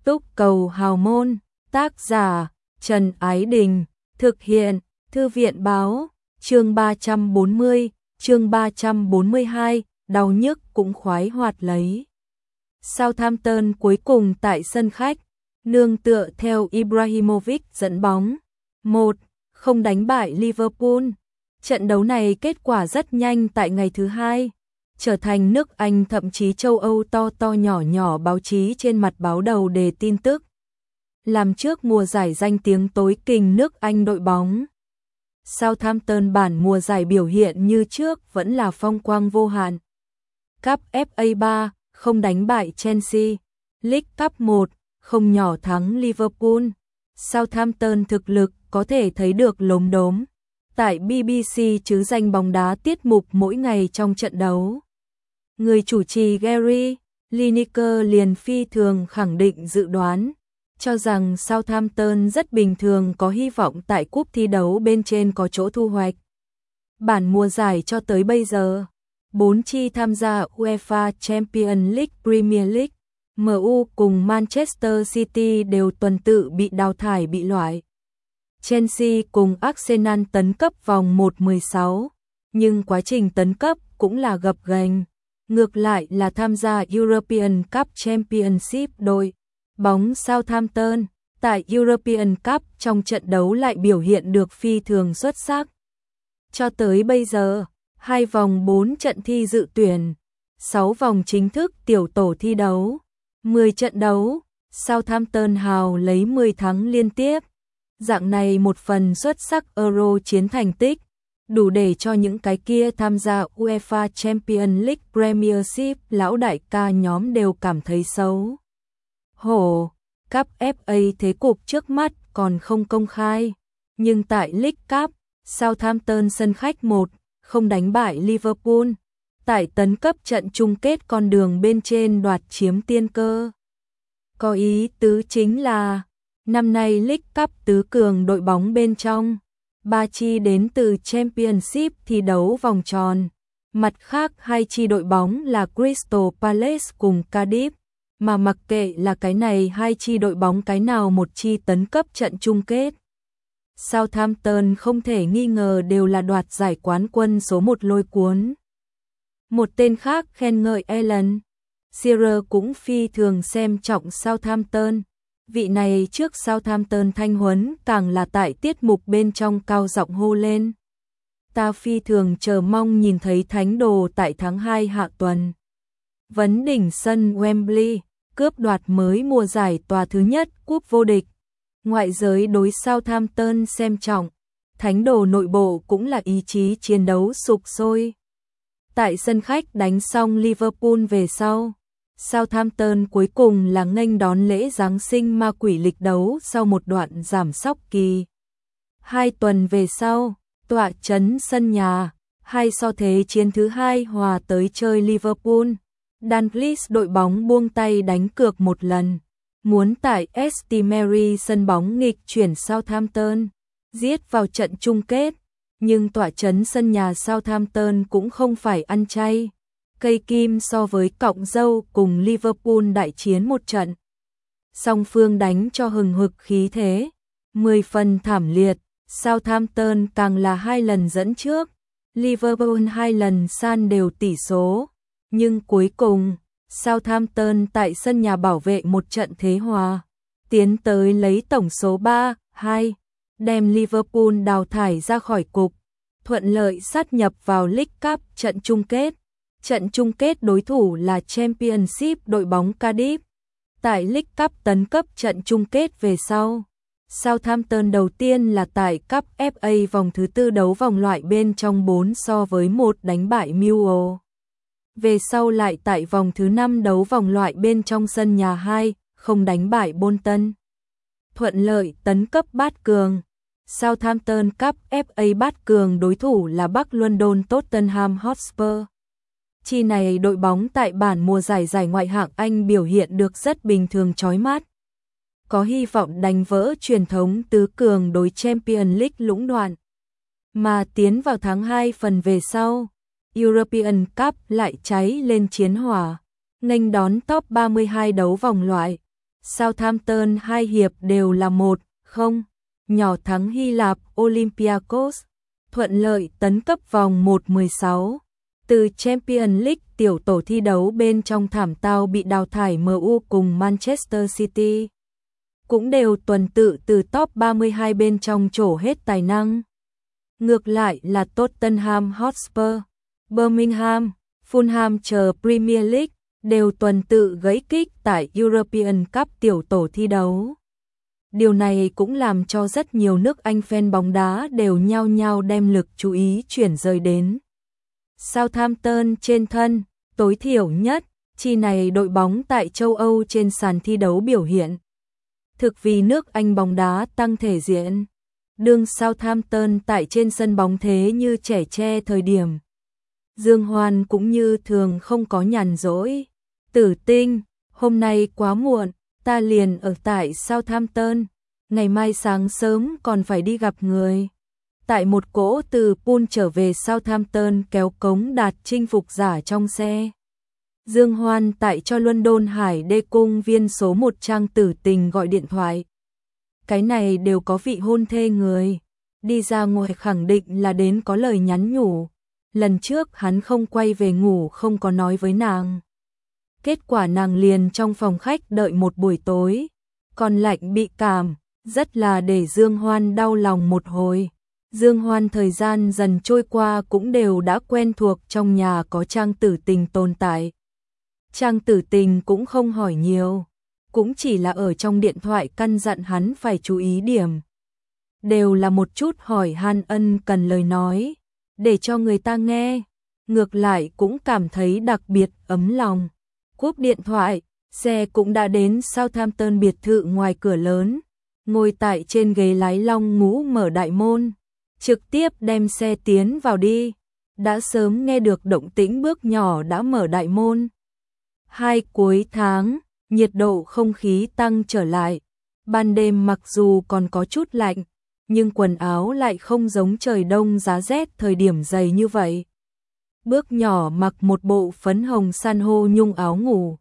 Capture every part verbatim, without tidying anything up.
Túc Cầu Hào Môn, tác giả Trần Ái Đình, thực hiện Thư viện Báo, chương ba trăm bốn mươi, chương ba trăm bốn mươi hai, đau nhức cũng khoái hoạt lấy. Southampton cuối cùng tại sân khách, nương tựa theo Ibrahimovic dẫn bóng, một không đánh bại Liverpool. Trận đấu này kết quả rất nhanh tại ngày thứ hai, trở thành nước Anh thậm chí châu Âu to to nhỏ nhỏ báo chí trên mặt báo đầu đề tin tức. Làm trước mùa giải danh tiếng tối kình nước Anh đội bóng. Southampton bản mùa giải biểu hiện như trước vẫn là phong quang vô hạn. Cup ép a ba, không đánh bại Chelsea. League Cup một, không nhỏ thắng Liverpool. Southampton thực lực có thể thấy được lốm đốm. Tại bê bê xê chứ danh bóng đá tiết mục mỗi ngày trong trận đấu. Người chủ trì Gary Lineker liền phi thường khẳng định dự đoán, cho rằng Southampton rất bình thường có hy vọng tại cúp thi đấu bên trên có chỗ thu hoạch. Bản mùa giải cho tới bây giờ, bốn chi tham gia UEFA Champions League, Premier League, em u cùng Manchester City đều tuần tự bị đào thải bị loại. Chelsea cùng Arsenal tấn cấp vòng một mười sáu, nhưng quá trình tấn cấp cũng là gập ghềnh. Ngược lại là tham gia European Cup Championship, đội bóng Southampton tại European Cup trong trận đấu lại biểu hiện được phi thường xuất sắc. Cho tới bây giờ, hai vòng bốn trận thi dự tuyển, sáu vòng chính thức tiểu tổ thi đấu, mười trận đấu, Southampton hào lấy mười thắng liên tiếp. Dạng này một phần xuất sắc Euro chiến thành tích, đủ để cho những cái kia tham gia UEFA Champions League, Premiership lão đại ca nhóm đều cảm thấy xấu hổ. Cup ép a thế cục trước mắt còn không công khai, nhưng tại League Cup, Southampton sân khách một không đánh bại Liverpool, tại tấn cấp trận chung kết con đường bên trên đoạt chiếm tiên cơ. Có ý tứ chính là năm nay League Cup tứ cường đội bóng bên trong, ba chi đến từ Championship thi đấu vòng tròn, mặt khác hai chi đội bóng là Crystal Palace cùng Cardiff, mà mặc kệ là cái này hai chi đội bóng cái nào một chi tấn cấp trận chung kết. Southampton không thể nghi ngờ đều là đoạt giải quán quân số một lôi cuốn. Một tên khác khen ngợi Alan Shearer cũng phi thường xem trọng Southampton. Vị này trước Southampton thanh huấn càng là tại tiết mục bên trong cao giọng hô lên. Ta phi thường chờ mong nhìn thấy thánh đồ tại tháng hai hạ tuần. Vấn đỉnh sân Wembley, cướp đoạt mới mùa giải tòa thứ nhất cúp vô địch. Ngoại giới đối Southampton xem trọng, thánh đồ nội bộ cũng là ý chí chiến đấu sục sôi. Tại sân khách đánh xong Liverpool về sau, Southampton cuối cùng là nghênh đón lễ Giáng sinh ma quỷ lịch đấu sau một đoạn giảm sóc kỳ. Hai tuần về sau, tọa trấn sân nhà, hai so thế chiến thứ hai hòa tới chơi Liverpool. Dalglish đội bóng buông tay đánh cược một lần, muốn tại St Mary sân bóng nghịch chuyển Southampton, giết vào trận chung kết, nhưng tọa trấn sân nhà Southampton cũng không phải ăn chay. Cây kim so với cọng dâu cùng Liverpool đại chiến một trận. Song phương đánh cho hừng hực khí thế, mười phần thảm liệt, Southampton càng là hai lần dẫn trước, Liverpool hai lần san đều tỷ số, nhưng cuối cùng, Southampton tại sân nhà bảo vệ một trận thế hòa, tiến tới lấy tổng số ba hai, đem Liverpool đào thải ra khỏi cục, thuận lợi sát nhập vào League Cup trận chung kết. Trận chung kết đối thủ là Championship đội bóng Cardiff. Tại League Cup tấn cấp trận chung kết về sau, Southampton đầu tiên là tại Cup ép a vòng thứ tư đấu vòng loại bên trong bốn so với một đánh bại Millwall. Về sau lại tại vòng thứ năm đấu vòng loại bên trong sân nhà hai, không đánh bại Bolton. Thuận lợi tấn cấp bát cường. Southampton Cup ép a bát cường đối thủ là Bắc London Tottenham Hotspur. Chi này đội bóng tại bản mùa giải giải ngoại hạng Anh biểu hiện được rất bình thường chói mắt. Có hy vọng đánh vỡ truyền thống tứ cường đối Champions League lũng đoạn. Mà tiến vào tháng hai phần về sau, European Cup lại cháy lên chiến hỏa, nghênh đón top ba mươi hai đấu vòng loại. Southampton hai hiệp đều là một không, nhỏ thắng Hy Lạp Olympiacos, thuận lợi tấn cấp vòng một mười sáu. Từ Champions League tiểu tổ thi đấu bên trong thảm tao bị đào thải em u cùng Manchester City. Cũng đều tuần tự từ top ba mươi hai bên trong trổ hết tài năng. Ngược lại là Tottenham Hotspur, Birmingham, Fulham chờ Premier League đều tuần tự gãy kích tại European Cup tiểu tổ thi đấu. Điều này cũng làm cho rất nhiều nước Anh fan bóng đá đều nhao nhao đem lực chú ý chuyển rời đến Southampton trên thân, tối thiểu nhất, chi này đội bóng tại châu Âu trên sàn thi đấu biểu hiện. Thực vì nước Anh bóng đá tăng thể diện, đương Southampton tại trên sân bóng thế như trẻ tre thời điểm. Dương Hoan cũng như thường không có nhàn rỗi. Tử Tinh, hôm nay quá muộn, ta liền ở tại Southampton, ngày mai sáng sớm còn phải đi gặp người. Tại một cỗ từ Poole trở về Southampton kéo cống đạt chinh phục giả trong xe. Dương Hoan tại cho London Hải Đê cung viên số một Trang Tử Tình gọi điện thoại. Cái này đều có vị hôn thê người. Đi ra ngoài khẳng định là đến có lời nhắn nhủ. Lần trước hắn không quay về ngủ không có nói với nàng. Kết quả nàng liền trong phòng khách đợi một buổi tối. Còn lạnh bị cảm, rất là để Dương Hoan đau lòng một hồi. Dương Hoan thời gian dần trôi qua cũng đều đã quen thuộc trong nhà có Trang Tử Tình tồn tại. Trang Tử Tình cũng không hỏi nhiều, cũng chỉ là ở trong điện thoại căn dặn hắn phải chú ý điểm. Đều là một chút hỏi han ân cần lời nói, để cho người ta nghe, ngược lại cũng cảm thấy đặc biệt ấm lòng. Cúp điện thoại, xe cũng đã đến Southampton biệt thự ngoài cửa lớn, ngồi tại trên ghế lái Long Ngũ mở đại môn, trực tiếp đem xe tiến vào đi. Đã sớm nghe được động tĩnh bước nhỏ đã mở đại môn. Hai cuối tháng, nhiệt độ không khí tăng trở lại. Ban đêm mặc dù còn có chút lạnh, nhưng quần áo lại không giống trời đông giá rét thời điểm dày như vậy. Bước nhỏ mặc một bộ phấn hồng san hô nhung áo ngủ.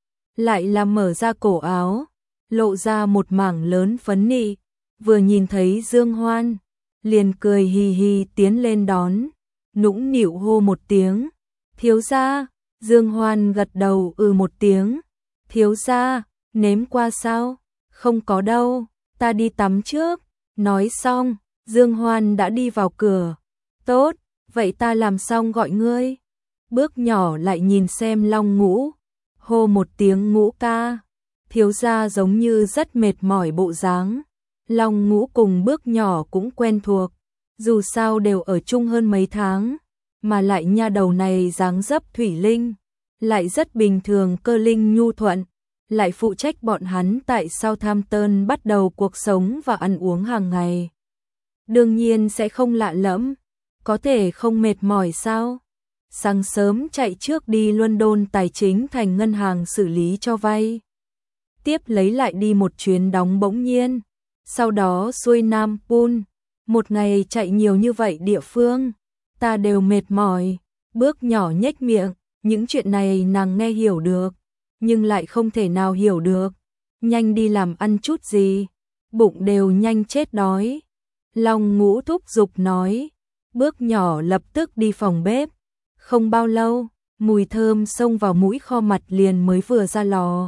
Lại là mở ra cổ áo, lộ ra một mảng lớn phấn nị. Vừa nhìn thấy Dương Hoan, liền cười hì hì tiến lên đón, nũng nịu hô một tiếng. Thiếu gia. Dương Hoan gật đầu ừ một tiếng. Thiếu gia, nếm qua sao? Không có đâu, ta đi tắm trước. Nói xong, Dương Hoan đã đi vào cửa. Tốt, vậy ta làm xong gọi ngươi. Bước nhỏ lại nhìn xem Long Ngũ, hô một tiếng Ngũ ca. Thiếu gia giống như rất mệt mỏi bộ dáng. Long Ngũ cùng bước nhỏ cũng quen thuộc, dù sao đều ở chung hơn mấy tháng. Mà lại nha đầu này dáng dấp thủy linh, lại rất bình thường cơ linh nhu thuận, lại phụ trách bọn hắn tại Southampton bắt đầu cuộc sống và ăn uống hàng ngày. Đương nhiên sẽ không lạ lẫm, có thể không mệt mỏi sao? Sáng sớm chạy trước đi London tài chính thành ngân hàng xử lý cho vay. Tiếp lấy lại đi một chuyến đóng bỗng nhiên, sau đó xuôi Nam Poole, một ngày chạy nhiều như vậy địa phương. Ta đều mệt mỏi. Bước nhỏ nhếch miệng, những chuyện này nàng nghe hiểu được, nhưng lại không thể nào hiểu được. Nhanh đi làm ăn chút gì, bụng đều nhanh chết đói. Long Ngũ thúc giục nói. Bước nhỏ lập tức đi phòng bếp. Không bao lâu, mùi thơm xông vào mũi kho mặt liền mới vừa ra lò.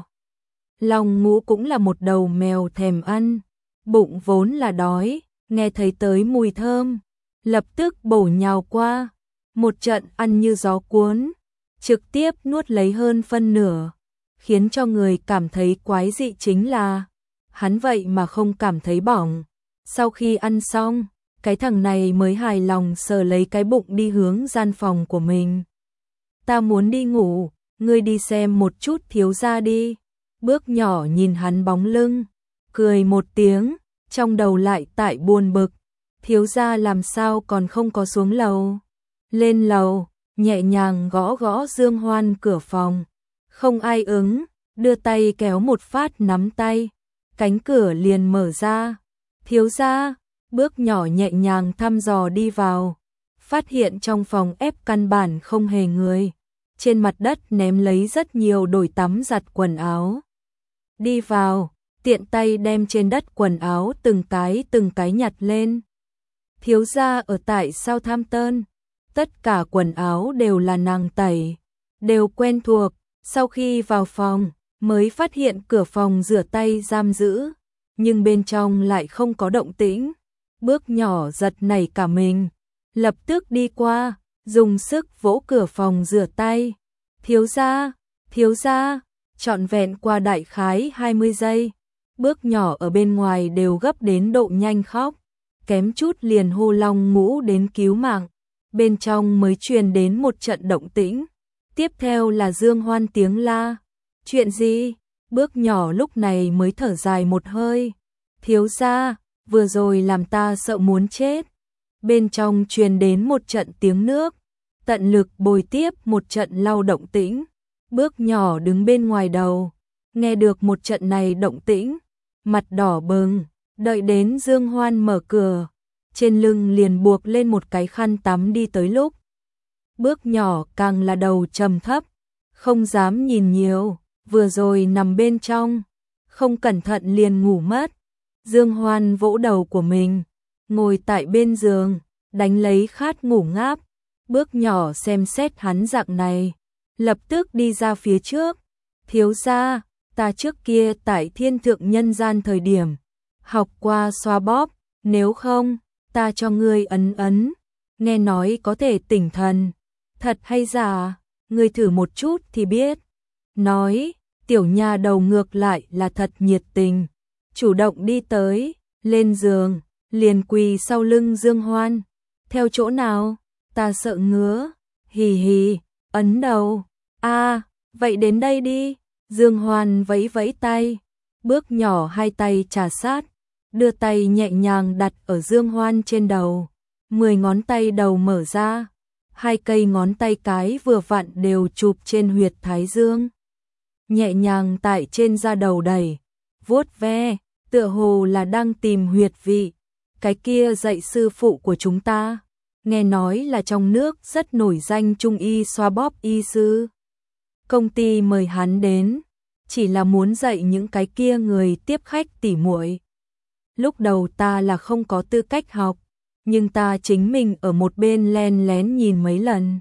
Long Ngũ cũng là một đầu mèo thèm ăn, bụng vốn là đói, nghe thấy tới mùi thơm, lập tức bổ nhào qua, một trận ăn như gió cuốn, trực tiếp nuốt lấy hơn phân nửa, khiến cho người cảm thấy quái dị chính là, hắn vậy mà không cảm thấy bỏng. Sau khi ăn xong, cái thằng này mới hài lòng sờ lấy cái bụng đi hướng gian phòng của mình. Ta muốn đi ngủ, ngươi đi xem một chút thiếu gia đi. Bước nhỏ nhìn hắn bóng lưng, cười một tiếng, trong đầu lại tại buồn bực. Thiếu gia làm sao còn không có xuống lầu. Lên lầu, nhẹ nhàng gõ gõ Dương Hoan cửa phòng. Không ai ứng, đưa tay kéo một phát nắm tay. Cánh cửa liền mở ra. Thiếu gia, bước nhỏ nhẹ nhàng thăm dò đi vào. Phát hiện trong phòng ép căn bản không hề người. Trên mặt đất ném lấy rất nhiều đổi tắm giặt quần áo. đi vào, tiện tay đem trên đất quần áo từng cái từng cái nhặt lên. Thiếu gia ở tại Southampton, tất cả quần áo đều là nàng tẩy, đều quen thuộc. Sau khi vào phòng, mới phát hiện cửa phòng rửa tay giam giữ, nhưng bên trong lại không có động tĩnh. Bước nhỏ giật nảy cả mình, lập tức đi qua, dùng sức vỗ cửa phòng rửa tay. Thiếu gia, thiếu gia, trọn vẹn qua đại khái hai mươi giây. Bước nhỏ ở bên ngoài đều gấp đến độ nhanh khóc, kém chút liền hô long ngũ đến cứu mạng. Bên trong mới truyền đến một trận động tĩnh. Tiếp theo là Dương Hoan tiếng la. Chuyện gì? Bước nhỏ lúc này mới thở dài một hơi. Thiếu gia, vừa rồi làm ta sợ muốn chết. Bên trong truyền đến một trận tiếng nước, tận lực bồi tiếp một trận lau động tĩnh. Bước nhỏ đứng bên ngoài đầu, nghe được một trận này động tĩnh, mặt đỏ bừng, đợi đến Dương Hoan mở cửa, trên lưng liền buộc lên một cái khăn tắm đi tới lúc. Bước nhỏ càng là đầu trầm thấp, không dám nhìn nhiều, vừa rồi nằm bên trong, không cẩn thận liền ngủ mất. Dương Hoan vỗ đầu của mình, ngồi tại bên giường, đánh lấy khát ngủ ngáp. Bước nhỏ xem xét hắn dạng này, lập tức đi ra phía trước. Thiếu gia, ta trước kia tại Thiên Thượng Nhân Gian thời điểm, học qua xoa bóp, nếu không, ta cho ngươi ấn ấn, nghe nói có thể tỉnh thần. Thật hay giả, ngươi thử một chút thì biết. Nói, tiểu nha đầu ngược lại là thật nhiệt tình, chủ động đi tới, lên giường, liền quỳ sau lưng Dương Hoan. Theo chỗ nào? Ta sợ ngứa. Hì hì, ấn đầu. A, à, vậy đến đây đi. Dương Hoan vẫy vẫy tay, bước nhỏ hai tay trà sát, đưa tay nhẹ nhàng đặt ở Dương Hoan trên đầu. Mười ngón tay đầu mở ra, hai cây ngón tay cái vừa vặn đều chụp trên huyệt thái dương. Nhẹ nhàng tại trên da đầu đẩy, vuốt ve, tựa hồ là đang tìm huyệt vị. Cái kia dạy sư phụ của chúng ta, nghe nói là trong nước rất nổi danh trung y xoa bóp y sư. Công ty mời hắn đến, chỉ là muốn dạy những cái kia người tiếp khách tỉ muội. Lúc đầu ta là không có tư cách học, nhưng ta chính mình ở một bên len lén nhìn mấy lần.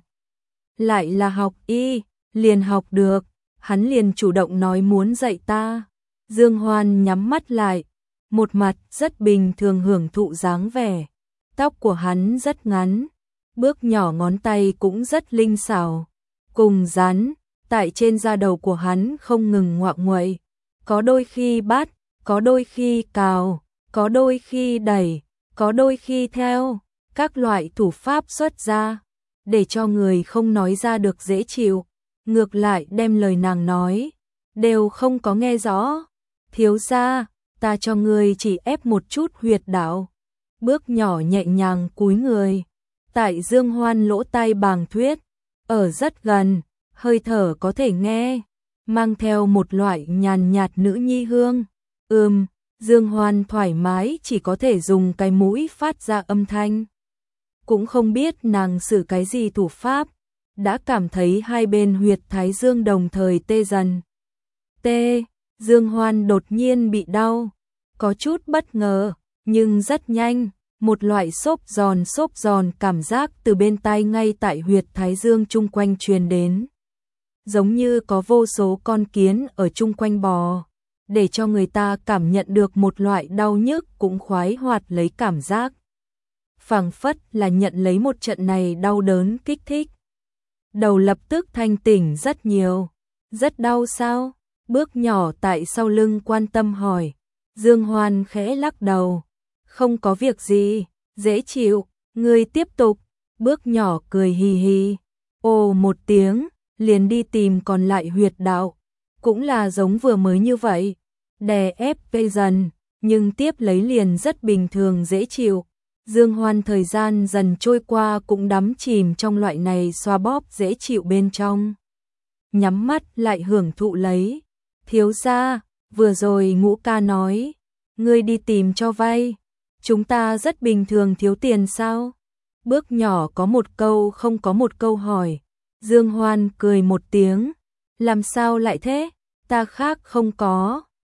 Lại là học y, liền học được, hắn liền chủ động nói muốn dạy ta. Dương Hoan nhắm mắt lại, một mặt rất bình thường hưởng thụ dáng vẻ. Tóc của hắn rất ngắn, bước nhỏ ngón tay cũng rất linh xảo, cùng rắn, tại trên da đầu của hắn không ngừng ngoạm nguậy, có đôi khi bắt, có đôi khi cào, có đôi khi đẩy, có đôi khi theo, các loại thủ pháp xuất ra, để cho người không nói ra được dễ chịu, ngược lại đem lời nàng nói, đều không có nghe rõ. Thiếu gia, ta cho ngươi chỉ ép một chút huyệt đạo. Bước nhỏ nhẹ nhàng cúi người, tại Dương Hoan lỗ tai bàng thuyết, ở rất gần, hơi thở có thể nghe, mang theo một loại nhàn nhạt nữ nhi hương. Ừm, Dương Hoan thoải mái chỉ có thể dùng cái mũi phát ra âm thanh. Cũng không biết nàng sử cái gì thủ pháp, đã cảm thấy hai bên huyệt thái dương đồng thời tê dần. Tê, Dương Hoan đột nhiên bị đau, có chút bất ngờ, nhưng rất nhanh, một loại xốp giòn xốp giòn cảm giác từ bên tai ngay tại huyệt thái dương chung quanh truyền đến. Giống như có vô số con kiến ở chung quanh bò, để cho người ta cảm nhận được một loại đau nhức cũng khoái hoạt lấy cảm giác. Phảng phất là nhận lấy một trận này đau đớn kích thích. Đầu lập tức thanh tỉnh rất nhiều. Rất đau sao? Bước nhỏ tại sau lưng quan tâm hỏi. Dương Hoan khẽ lắc đầu. Không có việc gì, dễ chịu, ngươi tiếp tục. Bước nhỏ cười hì hì. Ồ một tiếng, liền đi tìm còn lại huyệt đạo. Cũng là giống vừa mới như vậy. Đè ép vây dần, nhưng tiếp lấy liền rất bình thường dễ chịu. Dương Hoan thời gian dần trôi qua cũng đắm chìm trong loại này xoa bóp dễ chịu bên trong. Nhắm mắt lại hưởng thụ lấy. Thiếu gia, vừa rồi Ngũ ca nói, ngươi đi tìm cho vay. Chúng ta rất bình thường thiếu tiền sao? Bước nhỏ có một câu không có một câu hỏi. Dương Hoan cười một tiếng. Làm sao lại thế? Ta khác không có.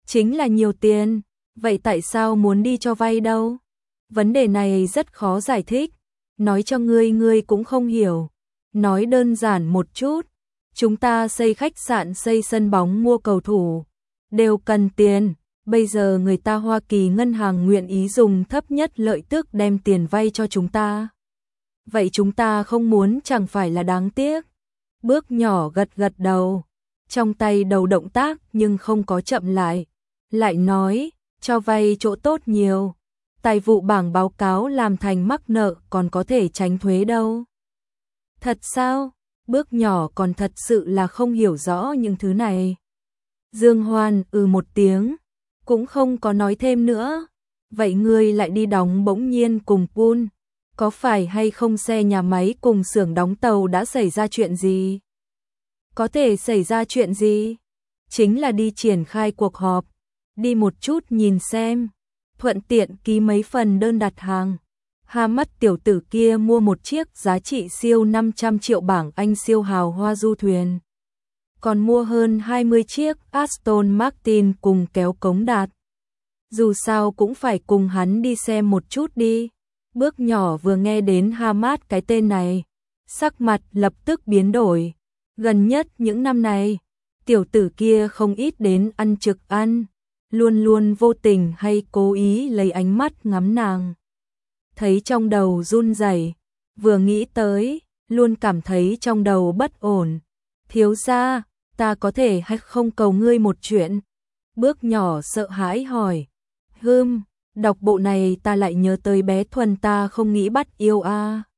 Chính là nhiều tiền, vậy tại sao muốn đi cho vay đâu? Vấn đề này rất khó giải thích, nói cho ngươi ngươi cũng không hiểu. Nói đơn giản một chút, chúng ta xây khách sạn, xây sân bóng, mua cầu thủ, đều cần tiền. Bây giờ người ta Hoa Kỳ ngân hàng nguyện ý dùng thấp nhất lợi tức đem tiền vay cho chúng ta. Vậy chúng ta không muốn chẳng phải là đáng tiếc. Bước nhỏ gật gật đầu, trong tay đầu động tác nhưng không có chậm lại. Lại nói, cho vay chỗ tốt nhiều. Tài vụ bảng báo cáo làm thành mắc nợ còn có thể tránh thuế đâu. Thật sao? Bước nhỏ còn thật sự là không hiểu rõ những thứ này. Dương Hoan ừ một tiếng, cũng không có nói thêm nữa. Vậy ngươi lại đi đóng bỗng nhiên cùng Pool, có phải hay không xe nhà máy cùng xưởng đóng tàu đã xảy ra chuyện gì? Có thể xảy ra chuyện gì? Chính là đi triển khai cuộc họp, đi một chút nhìn xem, thuận tiện ký mấy phần đơn đặt hàng. Ha mắt tiểu tử kia mua một chiếc giá trị siêu năm trăm triệu bảng Anh siêu hào hoa du thuyền. Còn mua hơn hai mươi chiếc Aston Martin cùng kéo cống đạt. Dù sao cũng phải cùng hắn đi xem một chút đi. Bước nhỏ vừa nghe đến Hamad cái tên này, sắc mặt lập tức biến đổi. Gần nhất những năm này, tiểu tử kia không ít đến ăn trực ăn, luôn luôn vô tình hay cố ý lấy ánh mắt ngắm nàng. Thấy trong đầu run rẩy, vừa nghĩ tới, luôn cảm thấy trong đầu bất ổn. Thiếu gia, ta có thể hay không cầu ngươi một chuyện? Bước nhỏ sợ hãi hỏi. Hừm, đọc bộ này ta lại nhớ tới bé Thuần, ta không nghĩ bắt yêu a. À.